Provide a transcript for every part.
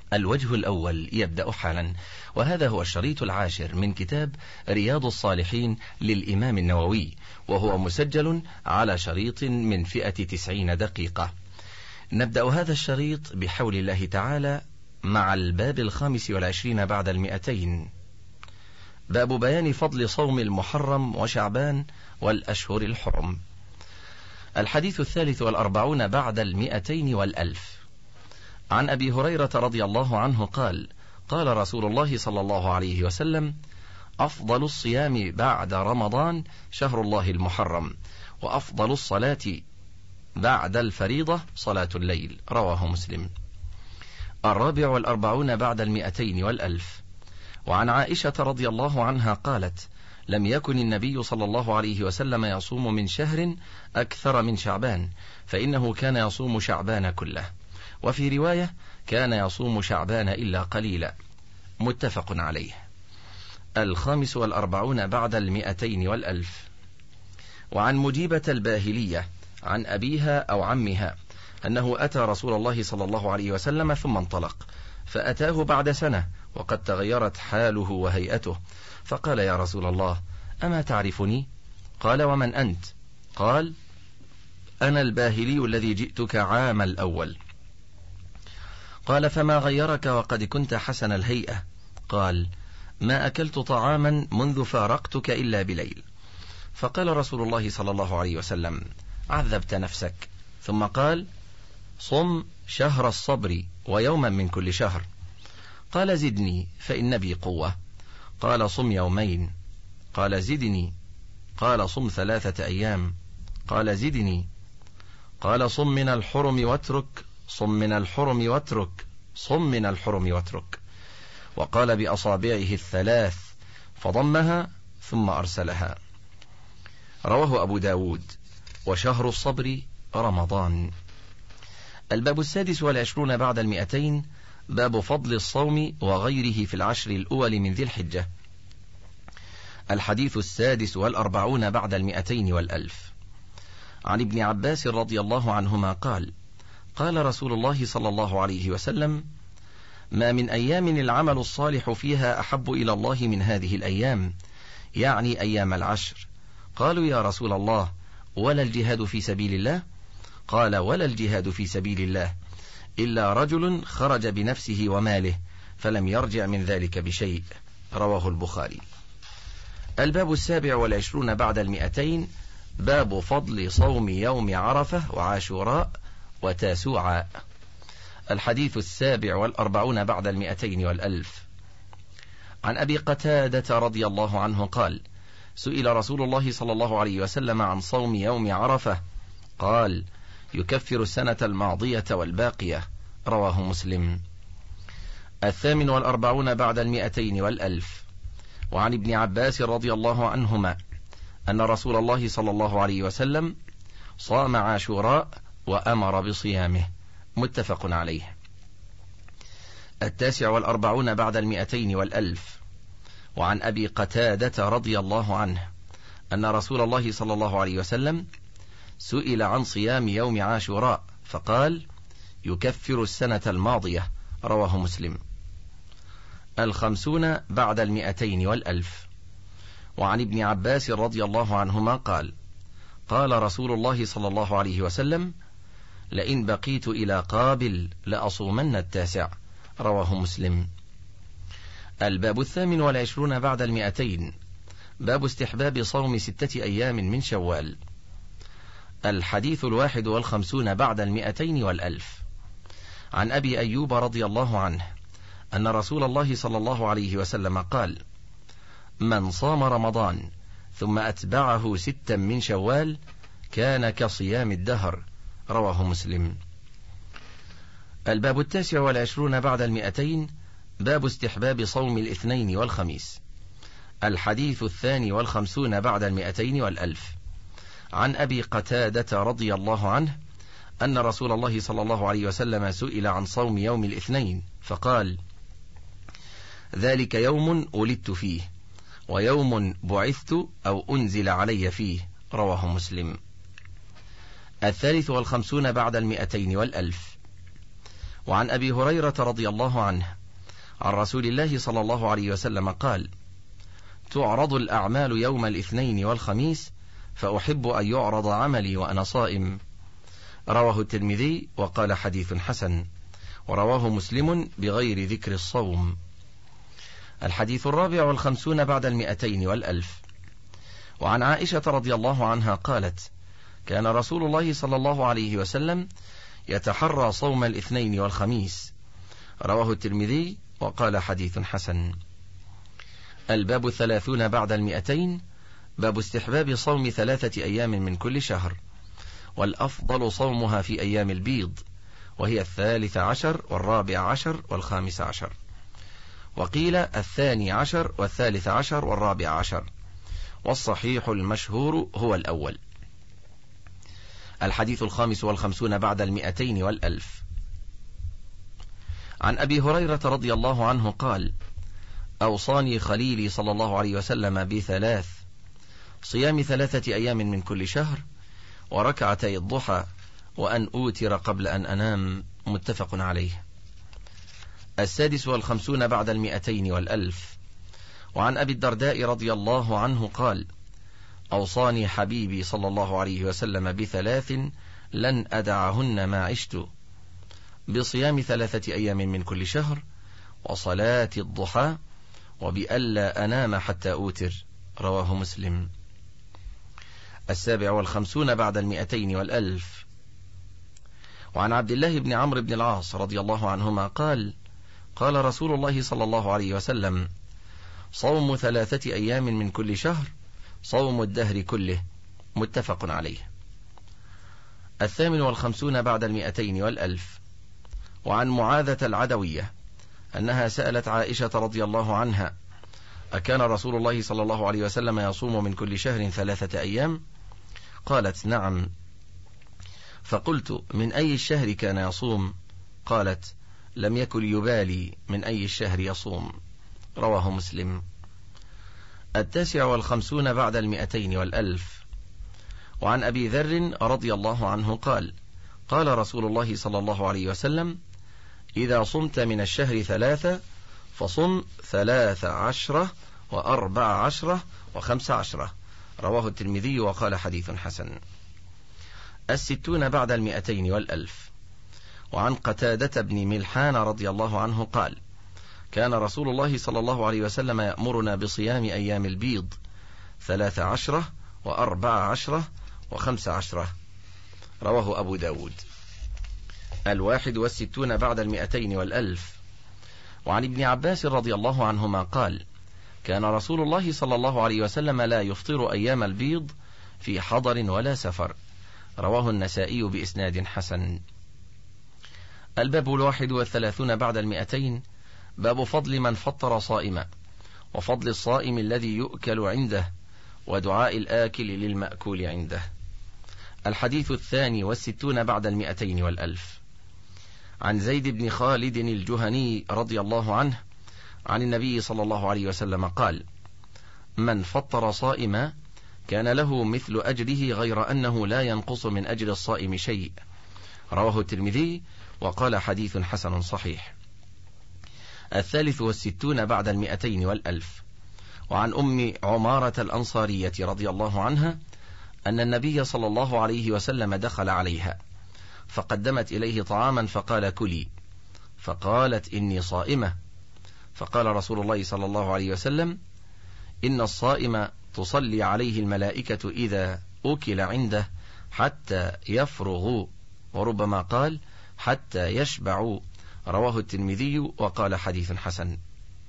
الوجه الأول يبدأ حالا، وهذا هو الشريط 10 من كتاب رياض الصالحين للإمام النووي، وهو مسجل على شريط من فئة 90 دقيقة. نبدأ هذا الشريط بحول الله تعالى مع الباب 25 بعد 200، باب بيان فضل صوم المحرم وشعبان والأشهر الحرم. الحديث 43 بعد 200 والألف. عن أبي هريرة رضي الله عنه قال: قال رسول الله صلى الله عليه وسلم: أفضل الصيام بعد رمضان شهر الله المحرم، وأفضل الصلاة بعد الفريضة صلاة الليل. رواه مسلم. 44 بعد 200 والألف. وعن عائشة رضي الله عنها قالت: لم يكن النبي صلى الله عليه وسلم يصوم من شهر أكثر من شعبان، فإنه كان يصوم شعبان كله. وفي رواية: كان يصوم شعبان إلا قليلا. متفق عليه. 45 بعد 200 والألف. وعن مجيبة الباهلية عن أبيها أو عمها أنه أتى رسول الله صلى الله عليه وسلم ثم انطلق، فأتاه بعد سنة وقد تغيرت حاله وهيئته، فقال: يا رسول الله، أما تعرفني؟ قال: ومن أنت؟ قال: أنا الباهلي الذي جئتك عام الأول. قال: فما غيرك وقد كنت حسن الهيئة؟ قال: ما أكلت طعاما منذ فارقتك إلا بليل. فقال رسول الله صلى الله عليه وسلم: عذبت نفسك. ثم قال: صم شهر الصبر ويوما من كل شهر. قال: زدني فإن بي قوة. قال: صم يومين. قال: زدني. قال: صم 3 أيام. قال: زدني. قال: صم من الحرم واترك. صم من الحرم واترك. صم من الحرم واترك. وقال بأصابعه 3 فضمها ثم أرسلها. رواه أبو داود. وشهر الصبر رمضان. الباب 26 بعد 200، باب فضل الصوم وغيره في العشر الأول من ذي الحجة. الحديث 46 بعد 200 والألف. عن ابن عباس رضي الله عنهما قال: قال رسول الله صلى الله عليه وسلم: ما من أيام العمل الصالح فيها أحب إلى الله من هذه الأيام، يعني أيام العشر. قالوا: يا رسول الله، ولا الجهاد في سبيل الله؟ قال: ولا الجهاد في سبيل الله إلا رجل خرج بنفسه وماله فلم يرجع من ذلك بشيء. رواه البخاري. الباب 27 بعد 200، باب فضل صوم يوم عرفة وعاشوراء وتاسوعاء. الحديث 47 بعد 200 والألف. عن أبي قتادة رضي الله عنه قال: سئل رسول الله صلى الله عليه وسلم عن صوم يوم عرفة، قال: يكفر السنة الماضية والباقية. رواه مسلم. 48 بعد 200 والألف. وعن ابن عباس رضي الله عنهما أن رسول الله صلى الله عليه وسلم صام عاشوراء وأمر بصيامه. متفق عليه. 49 بعد 200 والألف. وعن أبي قتادة رضي الله عنه أن رسول الله صلى الله عليه وسلم سئل عن صيام يوم عاشوراء فقال: يكفر السنة الماضية. رواه مسلم. 50 بعد 200 والألف. وعن ابن عباس رضي الله عنهما قال: قال رسول الله صلى الله عليه وسلم: لئن بقيت إلى قابل لأصومن 9. رواه مسلم. الباب 28 بعد 200، باب استحباب صوم 6 أيام من شوال. الحديث 51 بعد 200 والألف. عن أبي أيوب رضي الله عنه أن رسول الله صلى الله عليه وسلم قال: من صام رمضان ثم أتبعه 6 من شوال كان كصيام الدهر. رواه مسلم. الباب 29 بعد 200، باب استحباب صوم الاثنين والخميس. الحديث 52 بعد 200 والألف. عن أبي قتادة رضي الله عنه أن رسول الله صلى الله عليه وسلم سئل عن صوم يوم الاثنين فقال: ذلك يوم ولدت فيه، ويوم بعثت أو أنزل علي فيه. رواه مسلم. 53 بعد 200 والألف. وعن أبي هريرة رضي الله عنه عن رسول الله صلى الله عليه وسلم قال: تعرض الأعمال يوم الاثنين والخميس، فأحب أن يعرض عملي وأنا صائم. رواه الترمذي وقال حديث حسن، ورواه مسلم بغير ذكر الصوم. الحديث 54 بعد 200 و1000. وعن عائشة رضي الله عنها قالت: كان رسول الله صلى الله عليه وسلم يتحرى صوم الاثنين والخميس. رواه الترمذي وقال حديث حسن. الباب 30 بعد 200. باب استحباب صوم 3 أيام من كل شهر، والأفضل صومها في أيام البيض، وهي 13 و14 و15، وقيل 12 و13 و14، والصحيح المشهور هو الأول. الحديث 55 بعد 200 و1000. عن أبي هريرة رضي الله عنه قال: أوصاني خليلي صلى الله عليه وسلم ب3: صيام 3 أيام من كل شهر، وركعتي الضحى، وأن أوتر قبل أن أنام. متفق عليه. 56 بعد 200 و1000. وعن أبي الدرداء رضي الله عنه قال: أوصاني حبيبي صلى الله عليه وسلم ب3 لن أدعهن ما عشت: بصيام 3 أيام من كل شهر، وصلاة الضحى، وبألا أنام حتى أوتر. رواه مسلم. 57 بعد 200 و1000. وعن عبد الله بن عمرو بن العاص رضي الله عنهما قال: قال رسول الله صلى الله عليه وسلم: صوم 3 أيام من كل شهر صوم الدهر كله. متفق عليه. 58 بعد 200 و1000. وعن معاذة العدوية أنها سألت عائشة رضي الله عنها: أكان رسول الله صلى الله عليه وسلم يصوم من كل شهر 3 أيام؟ قالت: نعم. فقلت: من أي الشهر كان يصوم؟ قالت: لم يكن يبالي من أي الشهر يصوم. رواه مسلم. 59 بعد 200 و1000. وعن أبي ذر رضي الله عنه قال: قال رسول الله صلى الله عليه وسلم: إذا صمت من الشهر 3 فصم 13 و14 و15. رواه الترمذي وقال حديث حسن. 60 بعد 200 و1000. وعن قتادة بن ملحان رضي الله عنه قال: كان رسول الله صلى الله عليه وسلم يأمرنا بصيام أيام البيض 13 و14 و15. رواه أبو داود. 61 بعد 200 و1000. وعن ابن عباس رضي الله عنهما قال: كان رسول الله صلى الله عليه وسلم لا يفطر أيام البيض في حضر ولا سفر. رواه النسائي بإسناد حسن. الباب 31 بعد 200. باب فضل من فطر صائما، وفضل الصائم الذي يؤكل عنده، ودعاء الآكل للمأكول عنده. الحديث 62 بعد 200 و1000. عن زيد بن خالد الجهني رضي الله عنه عن النبي صلى الله عليه وسلم قال: من فطر صائما كان له مثل أجره، غير أنه لا ينقص من أجر الصائم شيء. رواه الترمذي وقال حديث حسن صحيح. 63 بعد 200 و1000. وعن أم عمارة الأنصارية رضي الله عنها أن النبي صلى الله عليه وسلم دخل عليها فقدمت إليه طعاما فقال: كلي. فقالت: إني صائمة. فقال رسول الله صلى الله عليه وسلم: إن الصائم تصلي عليه الملائكة إذا أكل عنده حتى يفرغوا، وربما قال حتى يشبعوا. رواه الترمذي وقال حديث حسن.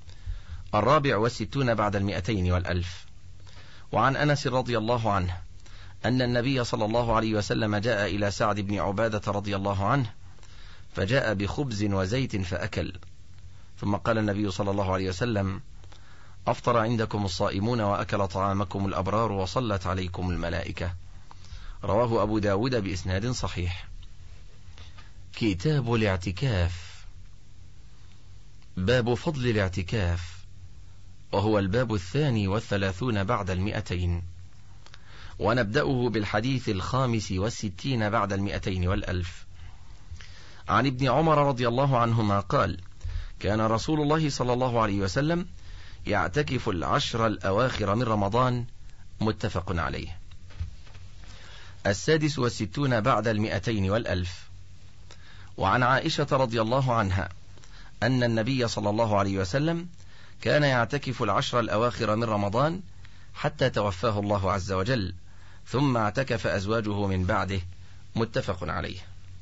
64 بعد 200 و1000. وعن أنس رضي الله عنه أن النبي صلى الله عليه وسلم جاء إلى سعد بن عبادة رضي الله عنه فجاء بخبز وزيت فأكل، ثم قال النبي صلى الله عليه وسلم: أفطر عندكم الصائمون وأكل طعامكم الأبرار وصلت عليكم الملائكة. رواه أبو داود بإسناد صحيح. كتاب الاعتكاف. باب فضل الاعتكاف، وهو الباب 32 بعد 200. ونبدأه بالحديث 65 بعد 200 و1000. عن ابن عمر رضي الله عنهما قال: كان رسول الله صلى الله عليه وسلم يعتكف 10 الأواخر من رمضان. متفق عليه. 66 بعد 200 و1000. وعن عائشة رضي الله عنها أن النبي صلى الله عليه وسلم كان يعتكف 10 الأواخر من رمضان حتى توفاه الله عز وجل، ثم اعتكف أزواجه من بعده. متفق عليه.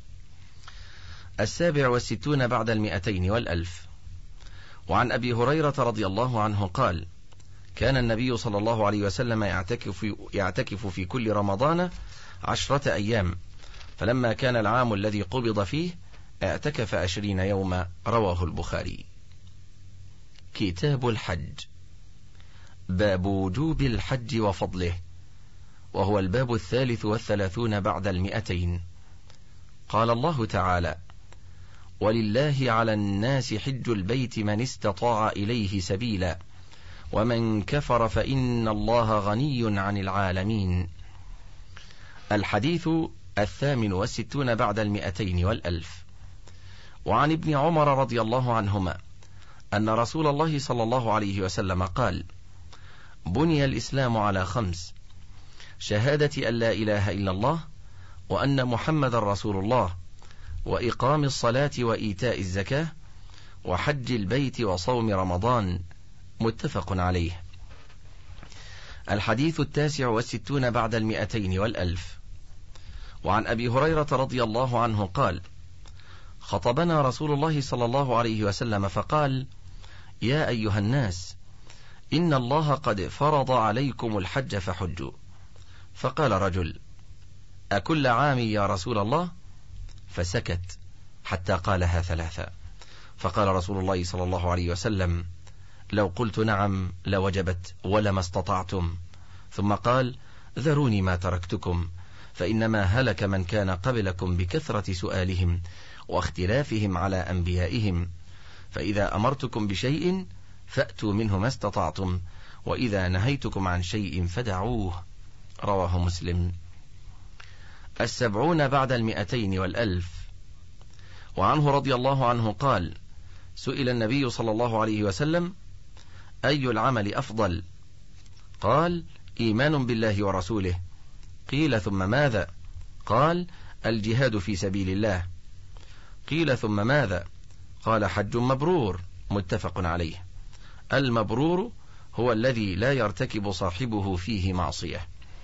67 بعد 200 و1000. وعن أبي هريرة رضي الله عنه قال: كان النبي صلى الله عليه وسلم يعتكف في كل رمضان 10 أيام، فلما كان العام الذي قبض فيه اعتكف 20 يوما. رواه البخاري. كتاب الحج. باب وجوب الحج وفضله، وهو الباب 33 بعد 200. قال الله تعالى: ولله على الناس حج البيت من استطاع إليه سبيلا ومن كفر فإن الله غني عن العالمين. الحديث 68 بعد 200 و1000. وعن ابن عمر رضي الله عنهما أن رسول الله صلى الله عليه وسلم قال: بني الإسلام على 5: شهادة أن لا إله إلا الله وأن محمد رسول الله، وإقام الصلاة وإيتاء الزكاة، وحج البيت وصوم رمضان. متفق عليه. الحديث 69 بعد 200 و1000. وعن أبي هريرة رضي الله عنه قال: خطبنا رسول الله صلى الله عليه وسلم فقال: يا أيها الناس، إن الله قد فرض عليكم الحج فحجوا. فقال رجل: أكل عام يا رسول الله؟ فسكت حتى قالها 3. فقال رسول الله صلى الله عليه وسلم: لو قلت نعم لوجبت ولما استطعتم. ثم قال: ذروني ما تركتكم، فإنما هلك من كان قبلكم بكثرة سؤالهم واختلافهم على أنبيائهم، فإذا أمرتكم بشيء فأتوا منه ما استطعتم، وإذا نهيتكم عن شيء فدعوه. رواه مسلم. 70 بعد 200 و1000. وعنه رضي الله عنه قال: سئل النبي صلى الله عليه وسلم: أي العمل أفضل؟ قال: إيمان بالله ورسوله. قيل: ثم ماذا؟ قال: الجهاد في سبيل الله. قيل: ثم ماذا؟ قال: حج مبرور. متفق عليه. المبرور هو الذي لا يرتكب صاحبه فيه معصية.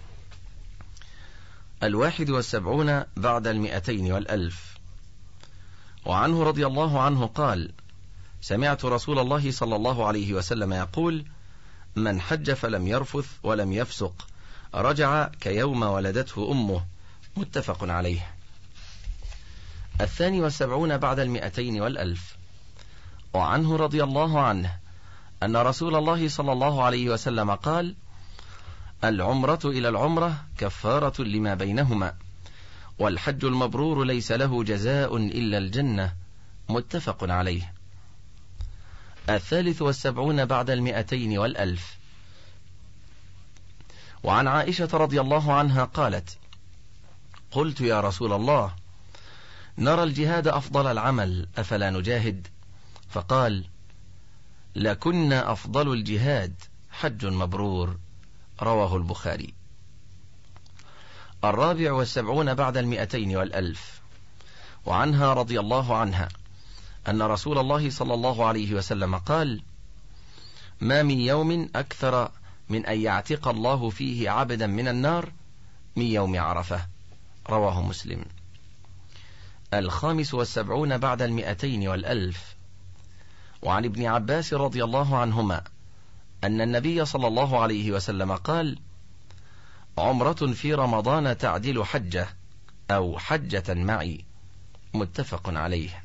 71 بعد 200 و1000. وعنه رضي الله عنه قال: سمعت رسول الله صلى الله عليه وسلم يقول: من حج فلم يرفث ولم يفسق رجع كيوم ولدته أمه. متفق عليه. 72 بعد 200 و1000. وعنه رضي الله عنه أن رسول الله صلى الله عليه وسلم قال: العمرة إلى العمرة كفارة لما بينهما، والحج المبرور ليس له جزاء إلا الجنة. متفق عليه. 73 بعد 200 و1000. وعن عائشة رضي الله عنها قالت: قلت يا رسول الله، نرى الجهاد أفضل العمل، أفلا نجاهد؟ فقال: لكن أفضل الجهاد حج مبرور. رواه البخاري. 74 بعد 200 و1000. وعنها رضي الله عنها أن رسول الله صلى الله عليه وسلم قال: ما من يوم أكثر من أن يعتق الله فيه عبدا من النار من يوم عرفة. رواه مسلم. 75 بعد 200 و1000. وعن ابن عباس رضي الله عنهما أن النبي صلى الله عليه وسلم قال: عمرة في رمضان تعدل حجة أو حجة معي. متفق عليه.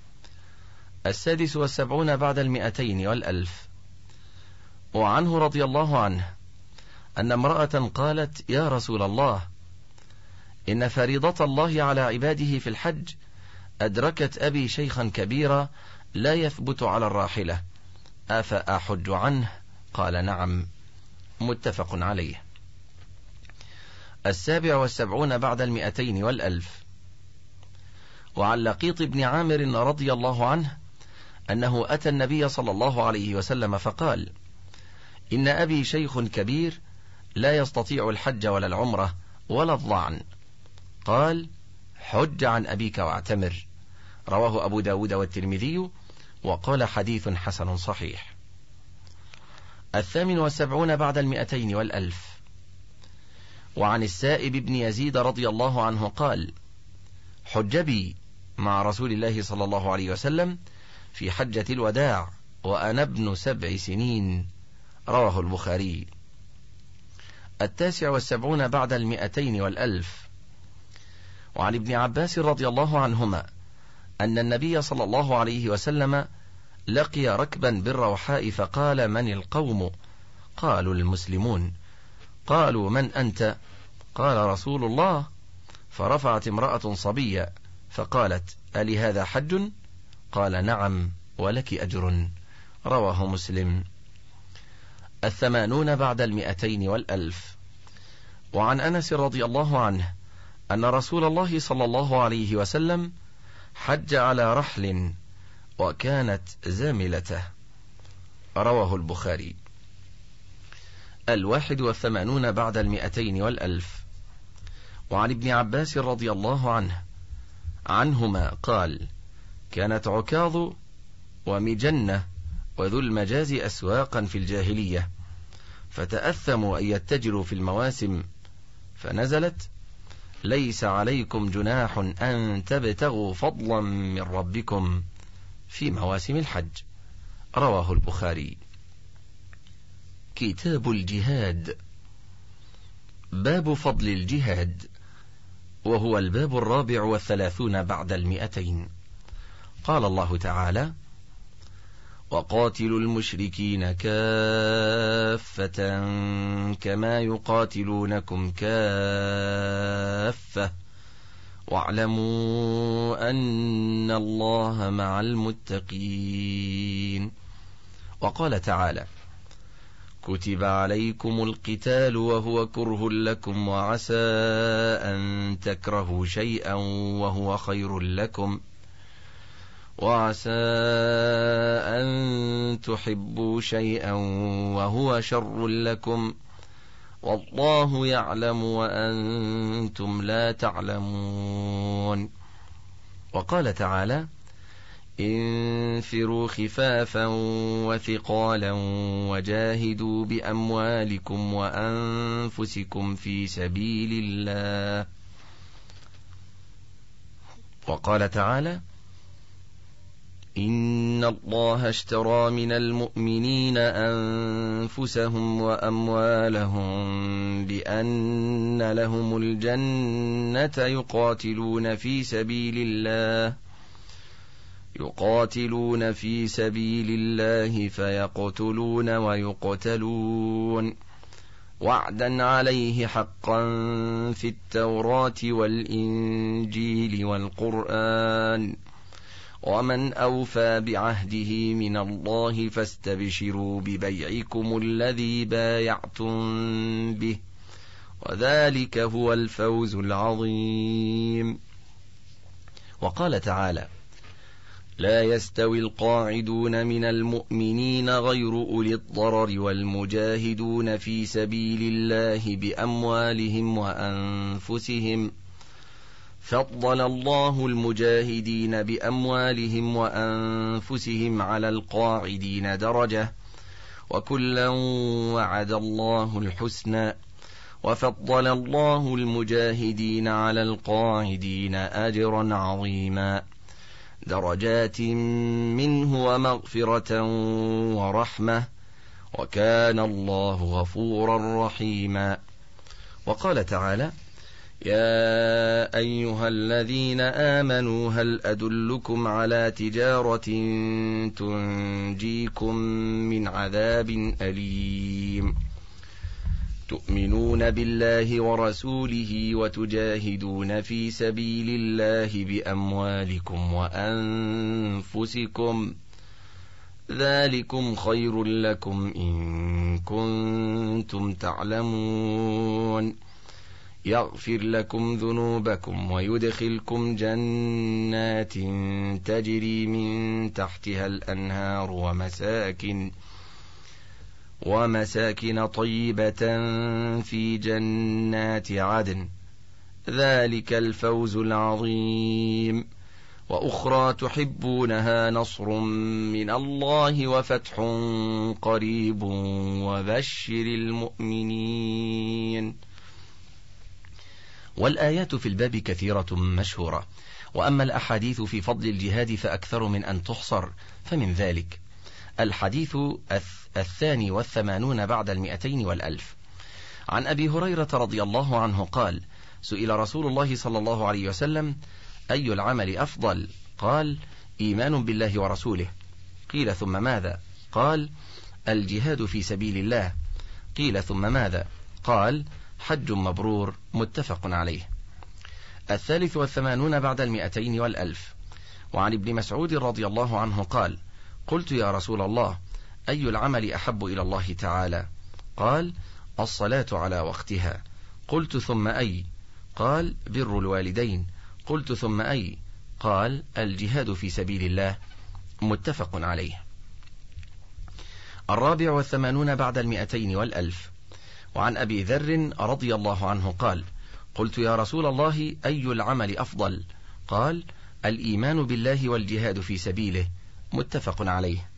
76 بعد 200 و1000. وعنه رضي الله عنه أن امرأة قالت: يا رسول الله، إن فريضة الله على عباده في الحج أدركت أبي شيخا كبيرا لا يثبت على الراحلة، أفأحج عنه؟ قال: نعم. متفق عليه. 77 بعد 200 و1000. وعن لقيط بن عامر رضي الله عنه أنه أتى النبي صلى الله عليه وسلم فقال: إن أبي شيخ كبير لا يستطيع الحج ولا العمرة ولا الضعن. قال: حج عن أبيك واعتمر. رواه أبو داود والترمذي وقال: حديث حسن صحيح. 78 بعد 200 و1000. وعن السائب بن يزيد رضي الله عنه قال: حج بي مع رسول الله صلى الله عليه وسلم في حجة الوداع وأنا ابن 7 سنين. رواه البخاري. 79 بعد 200 و1000. وعن ابن عباس رضي الله عنهما أن النبي صلى الله عليه وسلم لقي ركبا بالروحاء فقال: من القوم؟ قالوا: المسلمون. قالوا: من أنت؟ قال: رسول الله. فرفعت امرأة صبية فقالت: ألي هذا حج؟ قال: نعم ولك أجر. رواه مسلم. 80 بعد 200 و1000. وعن أنس رضي الله عنه أن رسول الله صلى الله عليه وسلم حج على رحل وكانت زاملته. رواه البخاري. 81 بعد 200 و1000. وعن ابن عباس رضي الله عنهما قال: كانت عكاظ ومجنة وذو المجاز أسواقا في الجاهلية، فتأثموا أن يتجروا في المواسم، فنزلت: ليس عليكم جناح أن تبتغوا فضلا من ربكم في مواسم الحج. رواه البخاري. كتاب الجهاد. باب فضل الجهاد، وهو الباب 34 بعد 200. قال الله تعالى: وقاتلوا المشركين كافة كما يقاتلونكم كافة واعلموا أن الله مع المتقين. وقال تعالى: كتب عليكم القتال وهو كره لكم وعسى أن تكرهوا شيئا وهو خير لكم وعسى أن تحبوا شيئا وهو شر لكم والله يعلم وأنتم لا تعلمون. وقال تعالى: انفروا خفافا وثقالا وجاهدوا بأموالكم وأنفسكم في سبيل الله. وقال تعالى: إن الله اشترى من المؤمنين أنفسهم وأموالهم بأن لهم الجنة يقاتلون في سبيل الله فيقتلون ويقتلون وعدا عليه حقا في التوراة والإنجيل والقرآن ومن أوفى بعهده من الله فاستبشروا ببيعكم الذي بايعتم به وذلك هو الفوز العظيم. وقال تعالى: لا يستوي القاعدون من المؤمنين غير أولي الضرر والمجاهدون في سبيل الله بأموالهم وأنفسهم فضل الله المجاهدين بأموالهم وأنفسهم على القاعدين درجة وكلا وعد الله الحسنى وفضل الله المجاهدين على القاعدين أجرا عظيما درجات منه ومغفرة ورحمة وكان الله غفورا رحيما. وقال تعالى: يا أيها الذين آمنوا هل أدلكم على تجارة تنجيكم من عذاب أليم تؤمنون بالله ورسوله وتجاهدون في سبيل الله بأموالكم وأنفسكم ذلكم خير لكم إن كنتم تعلمون يغفر لكم ذنوبكم ويدخلكم جنات تجري من تحتها الأنهار ومساكن طيبة في جنات عدن، ذلك الفوز العظيم. وأخرى تحبونها، نصر من الله وفتح قريب وبشر المؤمنين. والآيات في الباب كثيرة مشهورة، وأما الأحاديث في فضل الجهاد فأكثر من أن تحصر، فمن ذلك الحديث 82 بعد 200 عن أبي هريرة رضي الله عنه قال: سئل رسول الله صلى الله عليه وسلم: أي العمل أفضل؟ قال: إيمان بالله ورسوله. قيل: ثم ماذا؟ قال: الجهاد في سبيل الله. قيل: ثم ماذا؟ قال: حج مبرور. متفق عليه. 83 بعد 200 وعن ابن مسعود رضي الله عنه قال: قلت يا رسول الله، أي العمل أحب إلى الله تعالى؟ قال: الصلاة على وقتها. قلت: ثم أي؟ قال: بر الوالدين. قلت: ثم أي؟ قال: الجهاد في سبيل الله. متفق عليه. 84 بعد 200 وعن أبي ذر رضي الله عنه قال: قلت يا رسول الله، أي العمل أفضل؟ قال: الإيمان بالله والجهاد في سبيله. متفق عليه.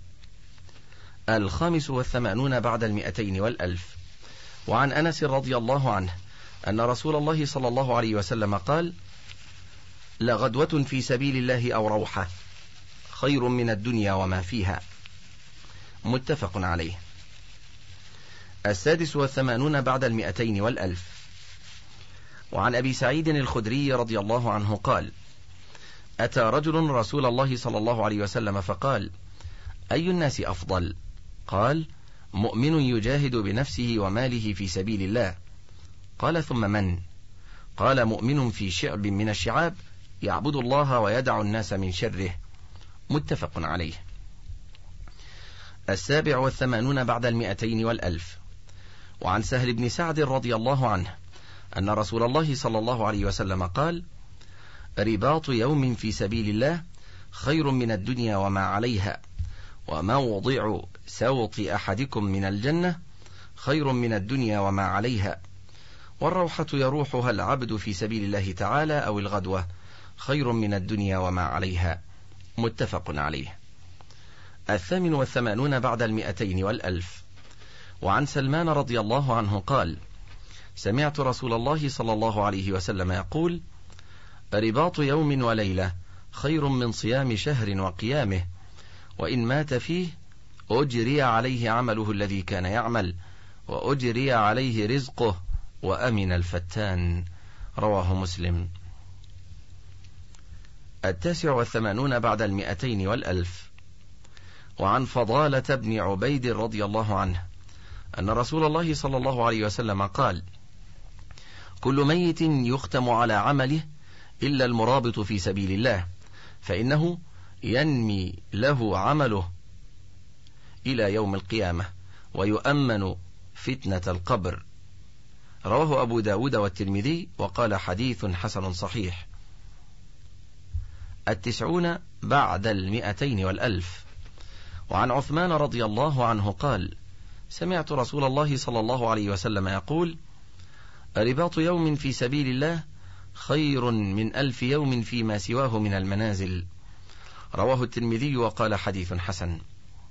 85 بعد 200 وعن أنس رضي الله عنه أن رسول الله صلى الله عليه وسلم قال: لغدوة في سبيل الله أو روحة خير من الدنيا وما فيها. متفق عليه. 86 بعد 200 وعن أبي سعيد الخدري رضي الله عنه قال: أتى رجل رسول الله صلى الله عليه وسلم فقال: أي الناس أفضل؟ قال: مؤمن يجاهد بنفسه وماله في سبيل الله. قال: ثم من؟ قال: مؤمن في شعب من الشعاب يعبد الله ويدع الناس من شره. متفق عليه. 87 بعد 200 وعن سهل بن سعد رضي الله عنه أن رسول الله صلى الله عليه وسلم قال: رباط يوم في سبيل الله خير من الدنيا وما عليها، وموضع سوط أحدكم من الجنة خير من الدنيا وما عليها، والروحة يروحها العبد في سبيل الله تعالى أو الغدوة خير من الدنيا وما عليها. متفق عليه. 88 بعد 200 وعن سلمان رضي الله عنه قال: سمعت رسول الله صلى الله عليه وسلم يقول: رباط يوم وليلة خير من صيام شهر وقيامه، وإن مات فيه أجري عليه عمله الذي كان يعمل، وأجري عليه رزقه، وأمن الفتان. رواه مسلم. 89 بعد 200 وعن فضالة بن عبيد رضي الله عنه أن رسول الله صلى الله عليه وسلم قال: كل ميت يختم على عمله إلا المرابط في سبيل الله، فإنه ينمي له عمله إلى يوم القيامة ويؤمن فتنة القبر. رواه أبو داود والترمذي وقال: حديث حسن صحيح. 90 بعد 200 وعن عثمان رضي الله عنه قال: سمعت رسول الله صلى الله عليه وسلم يقول: رباط يوم في سبيل الله خير من 1000 يوم فيما سواه من المنازل. رواه الترمذي وقال: حديث حسن.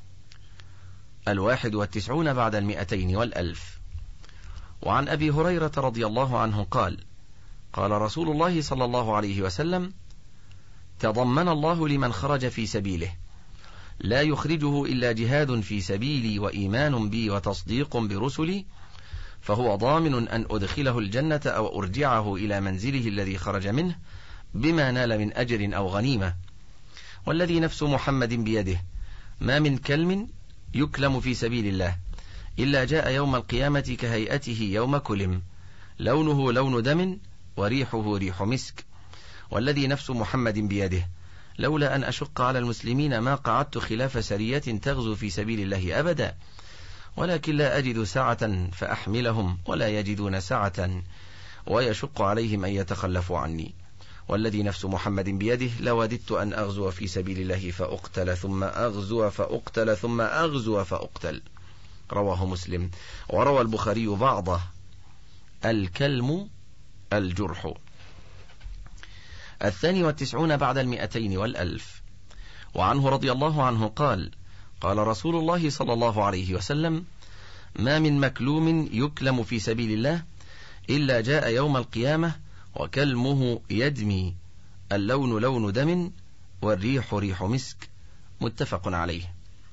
91 بعد 200 وعن أبي هريرة رضي الله عنه قال: قال رسول الله صلى الله عليه وسلم: تضمن الله لمن خرج في سبيله لا يخرجه إلا جهاد في سبيلي وإيمان بي وتصديق برسلي، فهو ضامن أن أدخله الجنة أو أرجعه إلى منزله الذي خرج منه بما نال من أجر أو غنيمة. والذي نفس محمد بيده ما من كلم يكلم في سبيل الله إلا جاء يوم القيامة كهيئته يوم كلم، لونه لون دم وريحه ريح مسك. والذي نفس محمد بيده لولا أن أشق على المسلمين ما قعدت خلاف سرية تغزو في سبيل الله أبدا، ولكن لا أجد سعة فأحملهم ولا يجدون سعة ويشق عليهم أن يتخلفوا عني، والذي نفس محمد بيده لوددت أن أغزو في سبيل الله فأقتل ثم أغزو فأقتل ثم أغزو فأقتل. رواه مسلم. وروى البخاري بعضه. الكلم الجرح. 92 بعد 200 و1000. وعنه رضي الله عنه قال: قال رسول الله صلى الله عليه وسلم: ما من مكلوم يكلم في سبيل الله إلا جاء يوم القيامة وكلمه يدمي، اللون لون دم والريح ريح مسك. متفق عليه.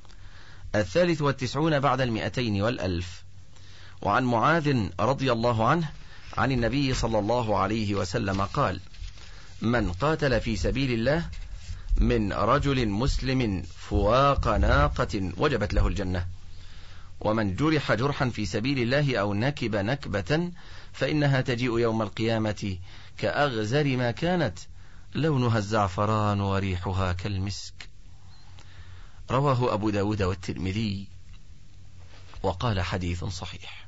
93 بعد 200 و1000. وعن معاذ رضي الله عنه عن النبي صلى الله عليه وسلم قال: من قاتل في سبيل الله من رجل مسلم فواق ناقة وجبت له الجنة، ومن جرح جرحا في سبيل الله أو نكب نكبة فإنها تجيء يوم القيامة كأغزر ما كانت، لونها الزعفران وريحها كالمسك. رواه أبو داود والترمذي وقال حديث صحيح.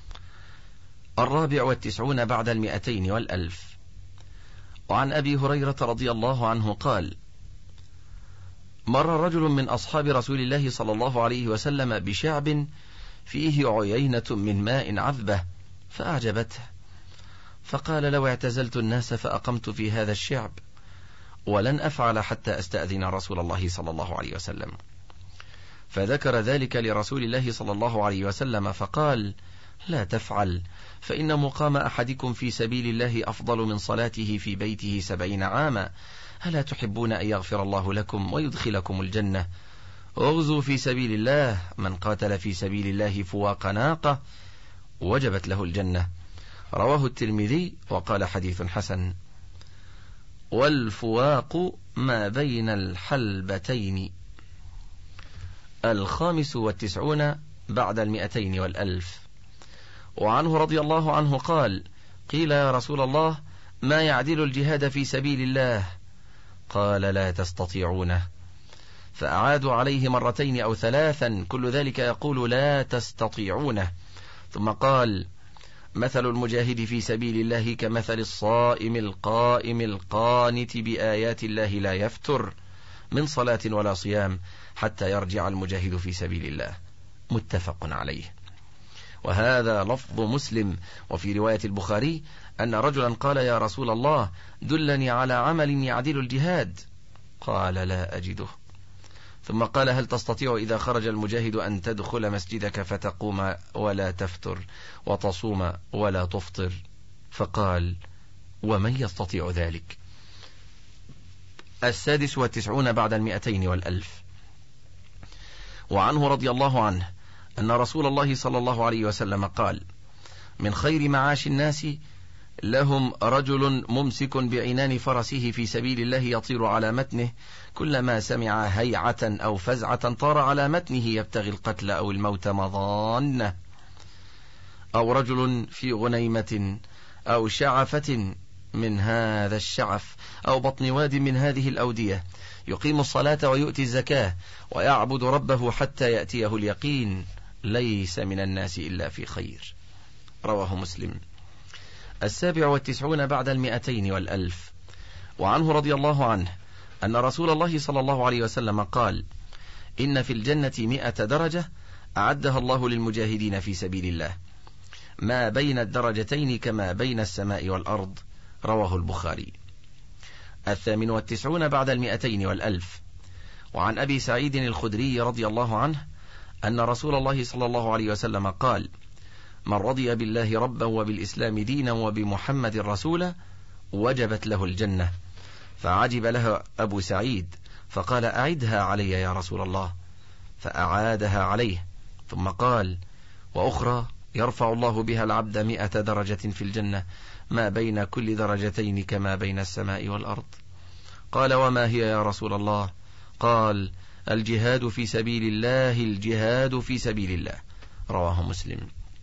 94 بعد 200 و1000. وعن أبي هريرة رضي الله عنه قال: مر رجل من أصحاب رسول الله صلى الله عليه وسلم بشعب فيه عيينة من ماء عذبة فأعجبته، فقال: لو اعتزلت الناس فأقمت في هذا الشعب ولن أفعل حتى أستأذن رسول الله صلى الله عليه وسلم. فذكر ذلك لرسول الله صلى الله عليه وسلم فقال: لا تفعل، فإن مقام أحدكم في سبيل الله أفضل من صلاته في بيته 70 عاما، ألا تحبون أن يغفر الله لكم ويدخلكم الجنة؟ اغزوا في سبيل الله، من قاتل في سبيل الله فواق ناقة وجبت له الجنة. رواه الترمذي وقال حديث حسن. والفواق ما بين الحلبتين. 95 بعد 200 و1000. وعنه رضي الله عنه قال: قيل يا رسول الله ما يعدل الجهاد في سبيل الله؟ قال: لا تستطيعونه. فأعادوا عليه 2 أو 3 كل ذلك يقول لا تستطيعونه. ثم قال: مثل المجاهد في سبيل الله كمثل الصائم القائم القانت بآيات الله لا يفتر من صلاة ولا صيام حتى يرجع المجاهد في سبيل الله. متفق عليه. وهذا لفظ مسلم. وفي رواية البخاري أن رجلا قال: يا رسول الله دلني على عمل يعدل الجهاد. قال: لا أجده. ثم قال: هل تستطيع إذا خرج المجاهد أن تدخل مسجدك فتقوم ولا تفتر وتصوم ولا تفطر؟ فقال: ومن يستطيع ذلك؟ 96 بعد 200 و1000. وعنه رضي الله عنه أن رسول الله صلى الله عليه وسلم قال: من خير معاش الناس لهم رجل ممسك بعنان فرسه في سبيل الله يطير على متنه، كلما سمع هيعة أو فزعة طار على متنه يبتغي القتل أو الموت مضانة. أو رجل في غنيمة أو شعفة من هذا الشعف أو بطن واد من هذه الأودية يقيم الصلاة ويؤتي الزكاة ويعبد ربه حتى يأتيه اليقين، ليس من الناس إلا في خير. رواه مسلم. 97 بعد 200 و1000. وعنه رضي الله عنه أن رسول الله صلى الله عليه وسلم قال: إن في الجنة 100 درجة أعدها الله للمجاهدين في سبيل الله، ما بين الدرجتين كما بين السماء والأرض. رواه البخاري. 98 بعد 200 و1000. وعن أبي سعيد الخدري رضي الله عنه أن رسول الله صلى الله عليه وسلم قال: من رضي بالله ربا وبالإسلام دينا وبمحمد رسولا وجبت له الجنة. فعجب له أبو سعيد فقال: أعدها علي يا رسول الله. فأعادها عليه ثم قال: وأخرى يرفع الله بها العبد 100 درجة في الجنة، ما بين كل درجتين كما بين السماء والأرض. قال: وما هي يا رسول الله؟ قال: الجهاد في سبيل الله، الجهاد في سبيل الله. رواه مسلم.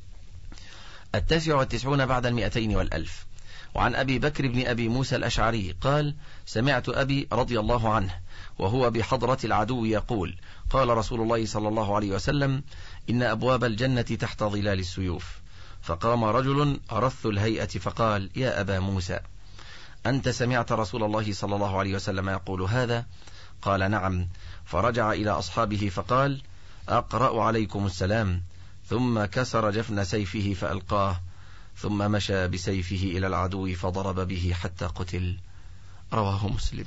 99 بعد 200 و1000. وعن أبي بكر بن أبي موسى الأشعري قال: سمعت أبي رضي الله عنه وهو بحضرة العدو يقول: قال رسول الله صلى الله عليه وسلم: إن أبواب الجنة تحت ظلال السيوف، فقام رجل رث الهيئة فقال: يا أبا موسى، أنت سمعت رسول الله صلى الله عليه وسلم يقول هذا؟ قال: نعم. فرجع إلى أصحابه فقال: أقرأ عليكم السلام. ثم كسر جفن سيفه فألقاه، ثم مشى بسيفه إلى العدو فضرب به حتى قتل. رواه مسلم.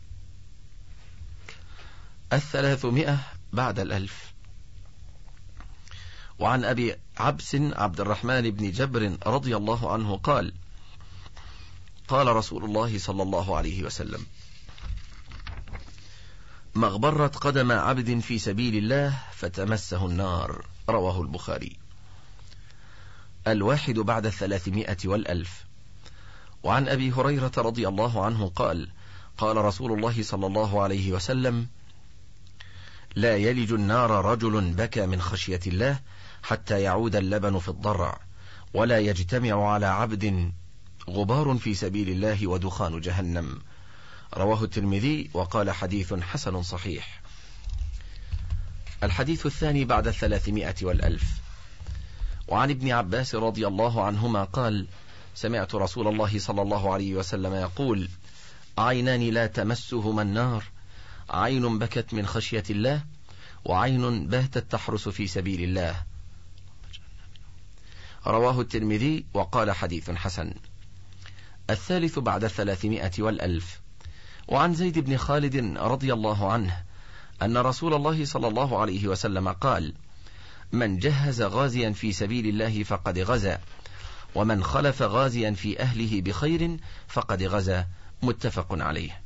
300 بعد 1000. وعن أبي عبس عبد الرحمن بن جبر رضي الله عنه قال: قال رسول الله صلى الله عليه وسلم: ما اغبرت قدم عبد في سبيل الله فتمسه النار. رواه البخاري. 1 بعد 300 والألف. وعن أبي هريرة رضي الله عنه قال: قال رسول الله صلى الله عليه وسلم: لا يلج النار رجل بكى من خشية الله حتى يعود اللبن في الضرع، ولا يجتمع على عبد غبار في سبيل الله ودخان جهنم. رواه الترمذي وقال: حديث حسن صحيح. الحديث الثاني بعد 300 والألف. وعن ابن عباس رضي الله عنهما قال: سمعت رسول الله صلى الله عليه وسلم يقول: عينان لا تمسهما النار، عين بكت من خشية الله، وعين باتت تحرس في سبيل الله. رواه الترمذي وقال: حديث حسن. الثالث بعد 300 والألف. وعن زيد بن خالد رضي الله عنه أن رسول الله صلى الله عليه وسلم قال: من جهز غازيا في سبيل الله فقد غزا، ومن خلف غازيا في أهله بخير فقد غزا. متفق عليه.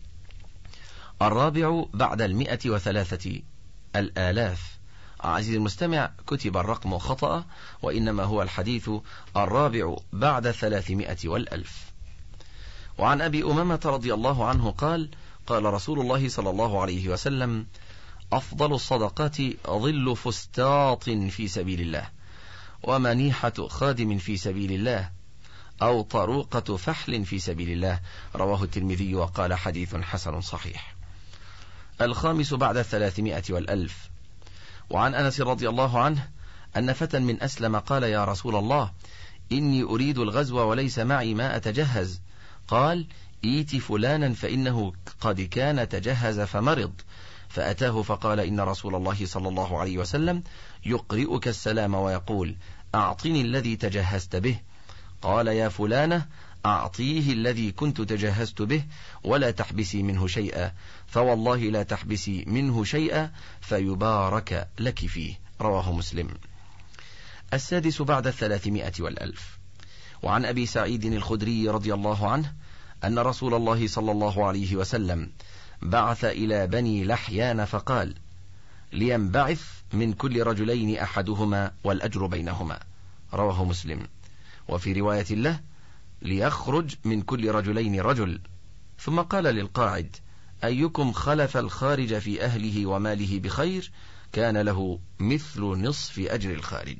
الرابع بعد 103 الآلاف. عزيزي المستمع، كتب الرقم خطأ، وإنما هو الحديث الرابع بعد 300 والألف. وعن أبي أمامة رضي الله عنه قال: قال رسول الله صلى الله عليه وسلم: أفضل الصدقات ظل فستاط في سبيل الله، ومنيحة خادم في سبيل الله، أو طروقة فحل في سبيل الله. رواه الترمذي وقال: حديث حسن صحيح. الخامس بعد 300 والألف. وعن أنس رضي الله عنه أن فتى من أسلم قال: يا رسول الله، إني أريد الغزو وليس معي ما أتجهز. قال: إيت فلانا فإنه قد كان تجهز فمرض. فأتاه فقال: إن رسول الله صلى الله عليه وسلم يقرئك السلام ويقول: أعطني الذي تجهزت به. قال: يا فلانة، أعطيه الذي كنت تجهزت به، ولا تحبسي منه شيئا، فوالله لا تحبسي منه شيئا فيبارك لك فيه. رواه مسلم. السادس بعد 300 والألف. وعن أبي سعيد الخدري رضي الله عنه أن رسول الله صلى الله عليه وسلم بعث إلى بني لحيان فقال: لينبعث من كل رجلين أحدهما والأجر بينهما. رواه مسلم. وفي رواية له: ليخرج من كل رجلين رجل. ثم قال للقاعد: أيكم خلف الخارج في أهله وماله بخير كان له مثل نصف أجر الخارج.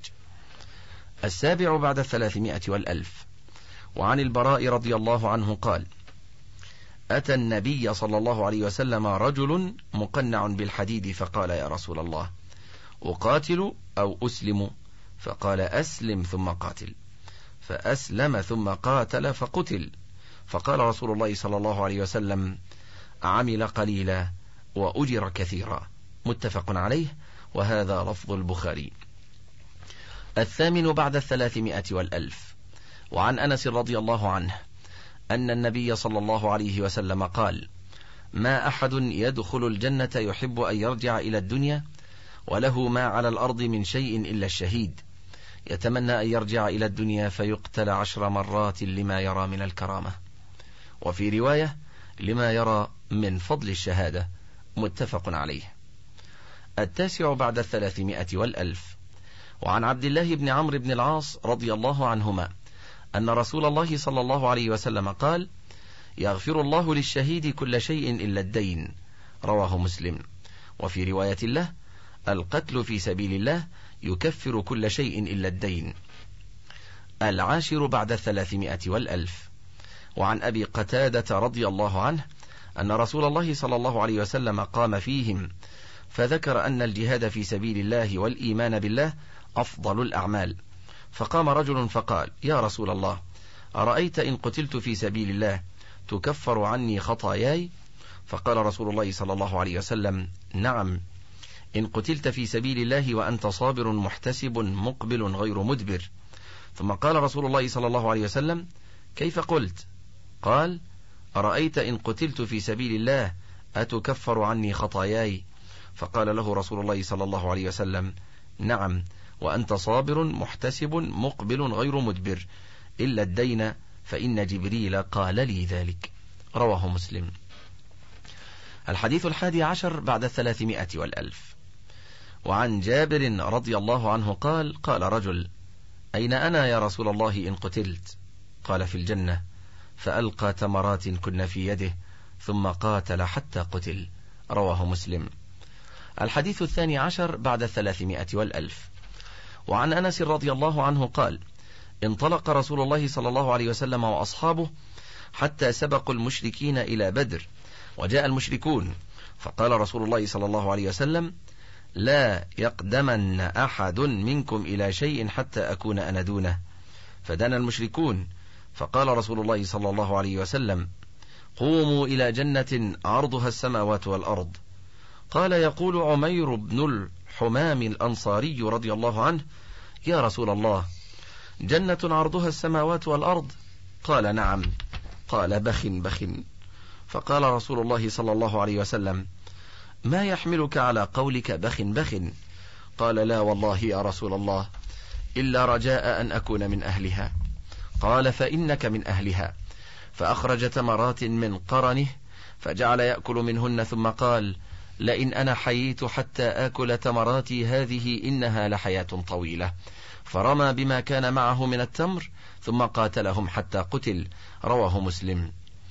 السابع بعد 300 والألف. وعن البراء رضي الله عنه قال: أتى النبي صلى الله عليه وسلم رجل مقنع بالحديد فقال: يا رسول الله، أقاتل أو أسلم؟ فقال: أسلم ثم قاتل. فأسلم ثم قاتل فقتل. فقال رسول الله صلى الله عليه وسلم: عمل قليلا وأجر كثيرا. متفق عليه، وهذا لفظ البخاري. الثامن بعد 300 والألف. وعن أنس رضي الله عنه أن النبي صلى الله عليه وسلم قال: ما أحد يدخل الجنة يحب أن يرجع إلى الدنيا وله ما على الأرض من شيء إلا الشهيد، يتمنى أن يرجع إلى الدنيا فيقتل 10 مرات لما يرى من الكرامة، وفي رواية: لما يرى من فضل الشهادة. متفق عليه. التاسع بعد 300 والألف. وعن عبد الله بن عمرو بن العاص رضي الله عنهما أن رسول الله صلى الله عليه وسلم قال: يغفر الله للشهيد كل شيء إلا الدين. رواه مسلم. وفي رواية له: القتل في سبيل الله يكفر كل شيء إلا الدين. العاشر بعد 300 والألف. وعن أبي قتادة رضي الله عنه أن رسول الله صلى الله عليه وسلم قام فيهم فذكر أن الجهاد في سبيل الله والإيمان بالله أفضل الأعمال، فقام رجل فقال: يا رسول الله، أرأيت إن قتلت في سبيل الله تكفر عني خطاياي؟ فقال رسول الله صلى الله عليه وسلم: نعم، إن قتلت في سبيل الله وأنت صابر محتسب مقبل غير مدبر. ثم قال رسول الله صلى الله عليه وسلم: كيف قلت؟ قال: أرأيت إن قتلت في سبيل الله أتكفر عني خطاياي؟ فقال له رسول الله صلى الله عليه وسلم: نعم، وأنت صابر محتسب مقبل غير مدبر، إلا الدين فإن جبريل قال لي ذلك. رواه مسلم. الحديث 11 بعد 300 و1000. وعن جابر رضي الله عنه قال: قال رجل: أين أنا يا رسول الله إن قتلت؟ قال: في الجنة. فألقى تمرات كن في يده ثم قاتل حتى قتل. رواه مسلم. الحديث 12 بعد 300 و1000. وعن أنس رضي الله عنه قال: انطلق رسول الله صلى الله عليه وسلم وأصحابه حتى سبقوا المشركين إلى بدر، وجاء المشركون، فقال رسول الله صلى الله عليه وسلم: لا يقدمن أحد منكم إلى شيء حتى أكون أنا دونه. فدنا المشركون، فقال رسول الله صلى الله عليه وسلم: قوموا إلى جنة عرضها السماوات والأرض. قال يقول عمير بن الحمام الأنصاري رضي الله عنه: يا رسول الله، جنة عرضها السماوات والأرض؟ قال: نعم. قال: بخ بخ. فقال رسول الله صلى الله عليه وسلم: ما يحملك على قولك بخ بخ؟ قال: لا والله يا رسول الله، إلا رجاء أن أكون من أهلها. قال: فإنك من أهلها. فأخرج تمرات من قرنه فجعل يأكل منهن، ثم قال: لئن أنا حييت حتى آكل تمراتي هذه إنها لحياة طويلة. فرمى بما كان معه من التمر ثم قاتلهم حتى قتل. رواه مسلم.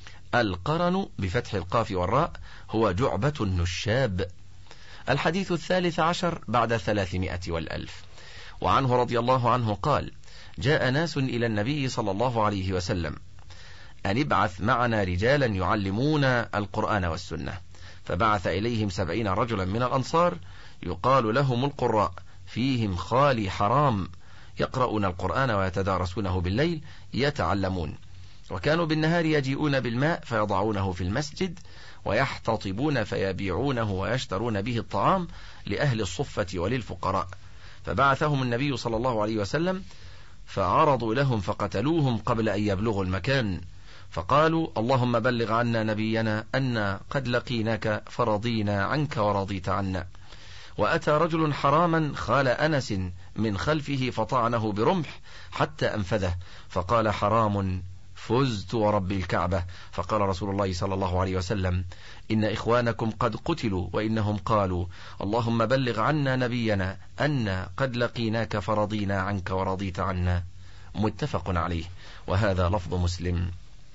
القرن بفتح القاف والراء هو جعبة النشاب. الحديث 13 بعد 300 و1000. وعنه رضي الله عنه قال: جاء ناس إلى النبي صلى الله عليه وسلم أن ابعث معنا رجالا يعلمون القرآن والسنة، فبعث إليهم 70 رجلا من الأنصار يقال لهم القراء، فيهم خالي حرام، يقرؤون القرآن ويتدارسونه بالليل يتعلمون، وكانوا بالنهار يجيئون بالماء فيضعونه في المسجد ويحتطبون فيبيعونه ويشترون به الطعام لأهل الصفة وللفقراء. فبعثهم النبي صلى الله عليه وسلم فعرضوا لهم فقتلوهم قبل أن يبلغوا المكان، فقالوا: اللهم بلغ عنا نبينا أن قد لقيناك فرضينا عنك ورضيت عنا. وأتى رجل حراما خال أنس من خلفه فطعنه برمح حتى أنفذه، فقال حرام: فزت ورب الكعبة. فقال رسول الله صلى الله عليه وسلم: إن إخوانكم قد قتلوا وإنهم قالوا: اللهم بلغ عنا نبينا أن قد لقيناك فرضينا عنك ورضيت عنا. متفق عليه، وهذا لفظ مسلم.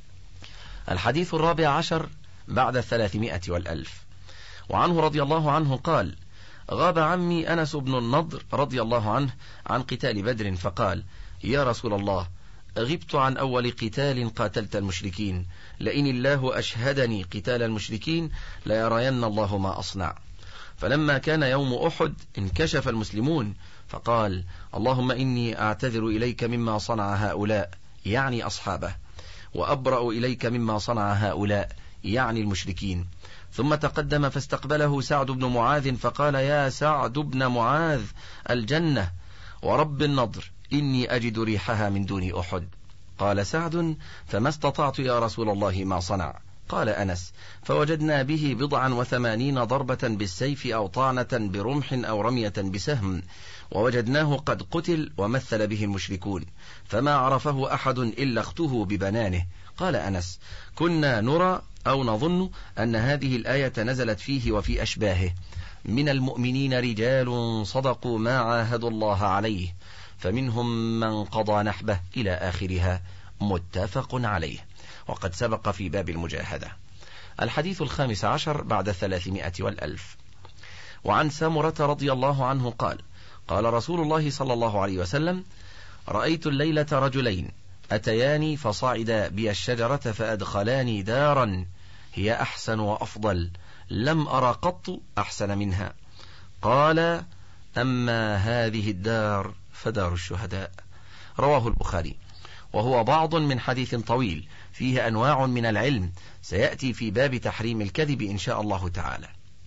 الحديث 14 بعد 300 و1000. وعنه رضي الله عنه قال: غاب عمي أنس بن النضر رضي الله عنه عن قتال بدر، فقال: يا رسول الله، غبت عن أول قتال قاتلت المشركين، لئن الله أشهدني قتال المشركين ليرين الله ما أصنع. فلما كان يوم أحد انكشف المسلمون، فقال: اللهم إني أعتذر إليك مما صنع هؤلاء، يعني أصحابه، وأبرأ إليك مما صنع هؤلاء، يعني المشركين. ثم تقدم فاستقبله سعد بن معاذ فقال: يا سعد بن معاذ، الجنة ورب النضر، إني أجد ريحها من دون أحد. قال سعد: فما استطعت يا رسول الله ما صنع. قال أنس: فوجدنا به 89 ضربة بالسيف أو طعنة برمح أو رمية بسهم، ووجدناه قد قتل ومثل به المشركون، فما عرفه أحد إلا اخته ببنانه. قال أنس: كنا نرى أو نظن أن هذه الآية نزلت فيه وفي أشباهه: من المؤمنين رجال صدقوا ما عاهدوا الله عليه، فمنهم من قضى نحبه إلى آخرها. متفق عليه، وقد سبق في باب المجاهدة. الحديث 15 بعد 300 و1000. وعن سمرة رضي الله عنه قال: قال رسول الله صلى الله عليه وسلم: رأيت الليلة رجلين أتياني فصعدا بي الشجرة فأدخلاني دارا هي أحسن وأفضل، لم أرى قط أحسن منها. قال: أما هذه الدار فدار الشهداء. رواه البخاري، وهو بعض من حديث طويل فيه أنواع من العلم سيأتي في باب تحريم الكذب إن شاء الله تعالى.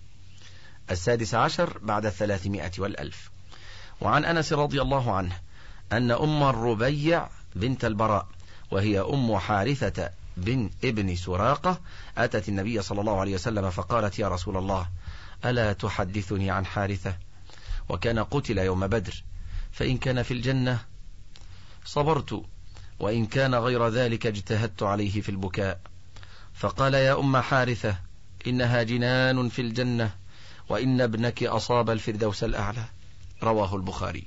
16 بعد 300 والألف. وعن أنس رضي الله عنه أن أم الربيع بنت البراء وهي أم حارثة بن ابن سراقة أتت النبي صلى الله عليه وسلم فقالت: يا رسول الله، ألا تحدثني عن حارثة؟ وكان قتل يوم بدر، فإن كان في الجنة صبرت، وإن كان غير ذلك اجتهدت عليه في البكاء. فقال: يا أم حارثة، إنها جنان في الجنة، وإن ابنك أصاب الفردوس الأعلى. رواه البخاري.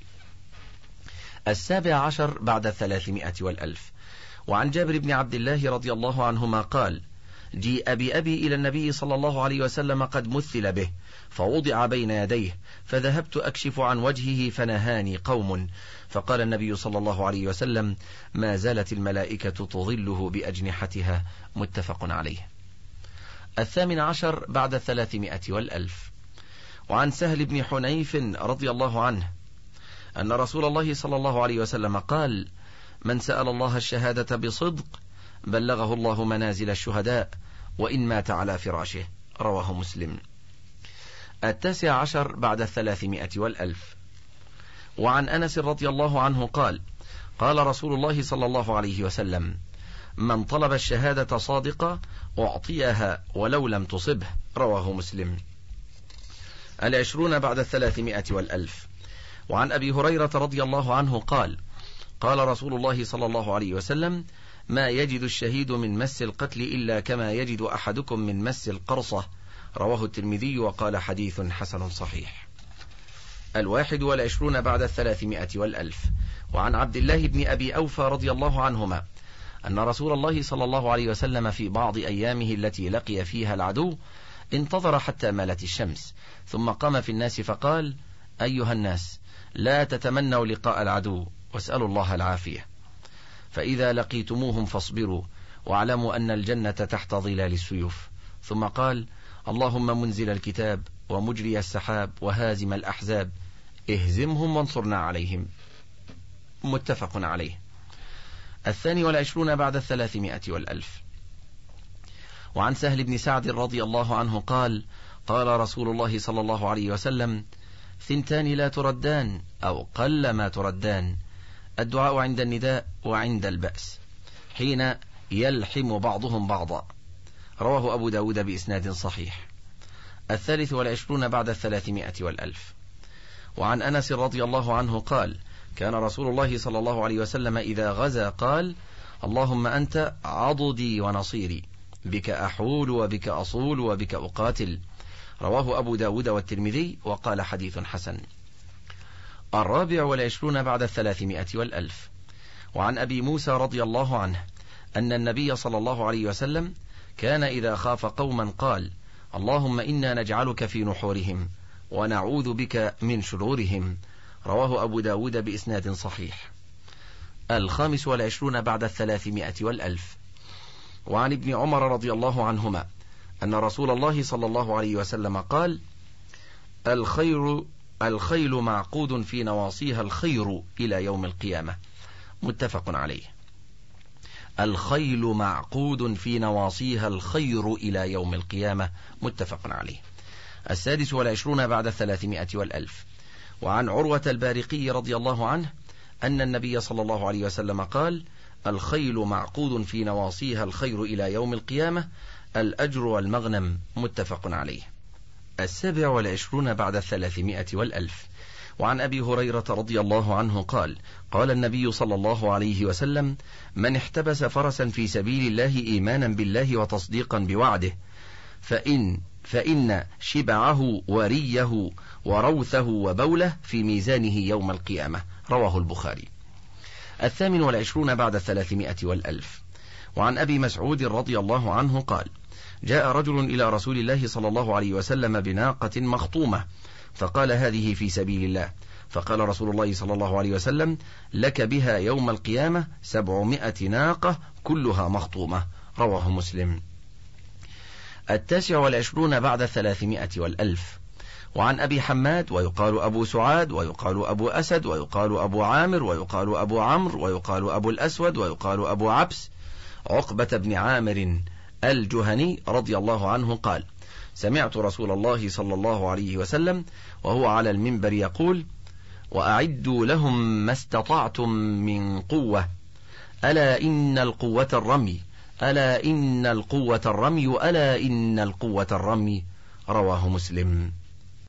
17 بعد 300 والألف. وعن جابر بن عبد الله رضي الله عنهما قال: جيء بأبي إلى النبي صلى الله عليه وسلم قد مثل به، فوضع بين يديه، فذهبت أكشف عن وجهه فنهاني قوم، فقال النبي صلى الله عليه وسلم: ما زالت الملائكة تظله بأجنحتها. متفق عليه. 18 بعد 300 والألف. وعن سهل بن حنيف رضي الله عنه أن رسول الله صلى الله عليه وسلم قال: من سأل الله الشهادة بصدق بلغه الله منازل الشهداء، وإن مات على فراشه. رواه مسلم. 19 بعد 300 والألف. وعن أنس رضي الله عنه قال: قال رسول الله صلى الله عليه وسلم: من طلب الشهادة صادقة أعطيها ولو لم تصبه. رواه مسلم. 20 بعد 300 والألف. وعن أبي هريرة رضي الله عنه قال: قال رسول الله صلى الله عليه وسلم: ما يجد الشهيد من مس القتل إلا كما يجد أحدكم من مس القرصة. رواه الترمذي وقال: حديث حسن صحيح. 21 بعد 300 والألف. وعن عبد الله بن أبي أوفى رضي الله عنهما أن رسول الله صلى الله عليه وسلم في بعض أيامه التي لقي فيها العدو انتظر حتى مالت الشمس، ثم قام في الناس فقال: أيها الناس، لا تتمنوا لقاء العدو، واسألوا الله العافية، فإذا لقيتموهم فاصبروا، واعلموا أن الجنة تحت ظلال السيوف. ثم قال: اللهم منزل الكتاب ومجري السحاب وهازم الأحزاب، اهزمهم وانصرنا عليهم. متفق عليه. 22 بعد 300 والألف. وعن سهل بن سعد رضي الله عنه قال: قال رسول الله صلى الله عليه وسلم: ثنتان لا تردان، أو قل ما تردان: الدعاء عند النداء وعند البأس، حين يلحم بعضهم بعضا. رواه أبو داود بإسناد صحيح. 23 بعد 300 والألف. وعن أنس رضي الله عنه قال: كان رسول الله صلى الله عليه وسلم إذا غزا قال: اللهم أنت عضدي ونصيري، بك أحول وبك أصول وبك أقاتل. رواه أبو داود والترمذي وقال: حديث حسن. 24 بعد 300 والألف. وعن أبي موسى رضي الله عنه أن النبي صلى الله عليه وسلم كان إذا خاف قوما قال: اللهم إنا نجعلك في نحورهم ونعوذ بك من شرورهم. رواه أبو داود بإسناد صحيح. 25 بعد 300 والألف. وعن ابن عمر رضي الله عنهما أن رسول الله صلى الله عليه وسلم قال: الخيل معقود في نواصيها الخير إلى يوم القيامة. متفق عليه. الخيل معقود في نواصيها الخير إلى يوم القيامة. متفق عليه. 26 بعد 300 والألف. وعن عروة البارقي رضي الله عنه أن النبي صلى الله عليه وسلم قال: الخيل معقود في نواصيها الخير إلى يوم القيامة، الأجر والمغنم. متفق عليه. 27 بعد 300 والألف. وعن أبي هريرة رضي الله عنه قال: قال النبي صلى الله عليه وسلم: من احتبس فرسا في سبيل الله إيمانا بالله وتصديقا بوعده فإن شبعه وريه وروثه وبوله في ميزانه يوم القيامة. رواه البخاري. 28 بعد 300 والألف. وعن أبي مسعود رضي الله عنه قال: جاء رجل إلى رسول الله صلى الله عليه وسلم بناقة مخطومة، فقال: هذه في سبيل الله. فقال رسول الله صلى الله عليه وسلم: لك بها يوم القيامة 700 ناقة كلها مخطومة. رواه مسلم. 29 بعد 300 والألف. وعن أبي حماد ويقال أبو سعاد ويقال أبو أسد ويقال أبو عامر ويقال أبو عمرو ويقال أبو الأسود ويقال أبو عبس عقبة بن عامر الجهني رضي الله عنه قال: سمعت رسول الله صلى الله عليه وسلم وهو على المنبر يقول: وأعدوا لهم ما استطعتم من قوة، ألا إن القوة الرمي، ألا إن القوة الرمي، ألا إن القوة الرمي. رواه مسلم.